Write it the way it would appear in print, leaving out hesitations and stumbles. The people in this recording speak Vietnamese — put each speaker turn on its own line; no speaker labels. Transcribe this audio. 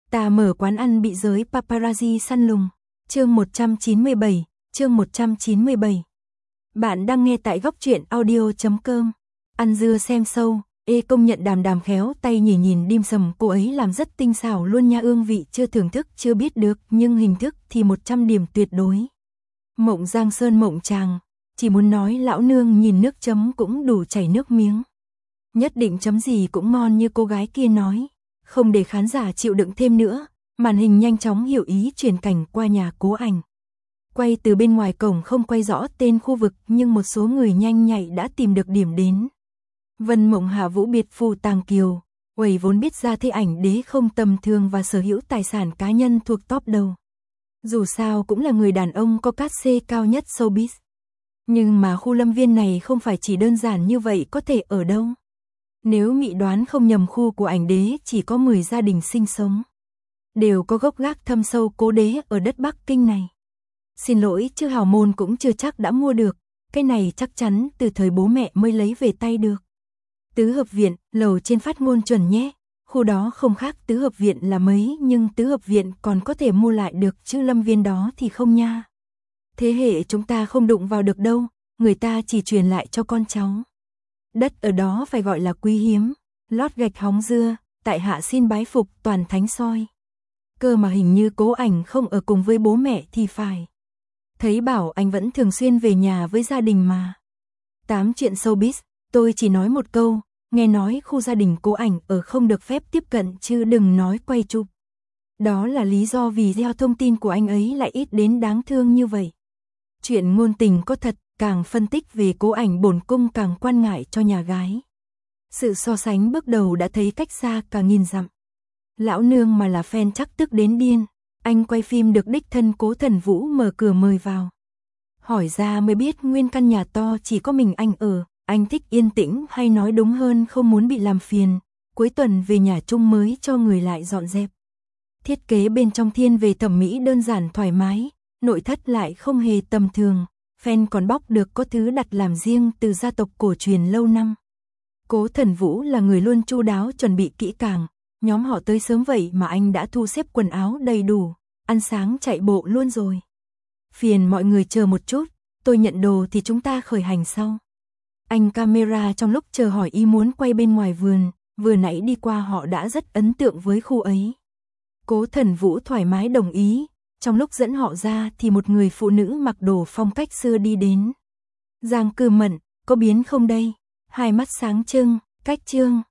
Ta mở quán ăn bị giới paparazzi săn lùng. Chương 197, chương 197. Bạn đang nghe tại góc truyện audio.com. Ăn dưa xem show, công nhận Đàm Đàm khéo tay nhìn dim sầm, cô ấy làm rất tinh xảo luôn nha, ương vị chưa thưởng thức chưa biết được, nhưng hình thức thì 100 điểm tuyệt đối. Mộng Giang Sơn mộng chàng, chỉ muốn nói lão nương nhìn nước chấm cũng đủ chảy nước miếng. Nhất định chấm gì cũng ngon như cô gái kia nói. Không để khán giả chịu đựng thêm nữa, màn hình nhanh chóng hiểu ý chuyển cảnh qua nhà Cố Ảnh. Quay từ bên ngoài cổng không quay rõ tên khu vực, nhưng một số người nhanh nhạy đã tìm được điểm đến. Vân Mộng Hạ Vũ biệt phủ Tàng Kiều, Uầy vốn biết ra thế ảnh đế không tầm thường và sở hữu tài sản cá nhân thuộc top đầu. Dù sao cũng là người đàn ông có cát xê cao nhất showbiz. Nhưng mà khu Lâm Viên này không phải chỉ đơn giản như vậy có thể ở đâu. Nếu Mị đoán không nhầm, khu của ảnh đế chỉ có 10 gia đình sinh sống. Đều có gốc gác thâm sâu cố đế ở đất Bắc Kinh này. Xin lỗi chứ hào môn cũng chưa chắc đã mua được, cái này chắc chắn từ thời bố mẹ mới lấy về tay được. Tứ hợp viện, lầu trên phát ngôn chuẩn nhé, khu đó không khác tứ hợp viện là mấy, nhưng tứ hợp viện còn có thể mua lại được chứ Lâm Viên đó thì không nha. Thế hệ chúng ta không đụng vào được đâu, người ta chỉ truyền lại cho con cháu. Đất ở đó phải gọi là quý hiếm, lót gạch hóng dưa, tại hạ xin bái phục toàn thánh soi. Cơ mà hình như Cố Ảnh không ở cùng với bố mẹ thì phải. Thấy bảo anh vẫn thường xuyên về nhà với gia đình mà. Tám chuyện showbiz, tôi chỉ nói một câu, nghe nói khu gia đình Cố Ảnh ở không được phép tiếp cận chứ đừng nói quay chụp. Đó là lý do vì gieo thông tin của anh ấy lại ít đến đáng thương như vậy. Chuyện ngôn tình có thật, càng phân tích về Cố Ảnh bổn cung càng quan ngại cho nhà gái. Sự so sánh bước đầu đã thấy cách xa cả nghìn dặm. Lão nương mà là fan chắc tức đến điên. Anh quay phim được đích thân Cố Thần Vũ mở cửa mời vào. Hỏi ra mới biết nguyên căn nhà to chỉ có mình anh ở. Anh thích yên tĩnh, hay nói đúng hơn không muốn bị làm phiền. Cuối tuần về nhà chung mới cho người lại dọn dẹp. Thiết kế bên trong thiên về thẩm mỹ đơn giản thoải mái, nội thất lại không hề tầm thường. Fan còn bóc được có thứ đặt làm riêng từ gia tộc cổ truyền lâu năm. Cố Thần Vũ là người luôn chu đáo chuẩn bị kỹ càng. Nhóm họ tới sớm vậy mà anh đã thu xếp quần áo đầy đủ, ăn sáng chạy bộ luôn rồi. Phiền mọi người chờ một chút, tôi nhận đồ thì chúng ta khởi hành sau. Anh camera trong lúc chờ hỏi ý muốn quay bên ngoài vườn, vừa nãy đi qua họ đã rất ấn tượng với khu ấy. Cố Thần Vũ thoải mái đồng ý, trong lúc dẫn họ ra thì một người phụ nữ mặc đồ phong cách xưa đi đến. Giang Cư Mận, có biến không đây? Hai mắt sáng trưng, cách trương.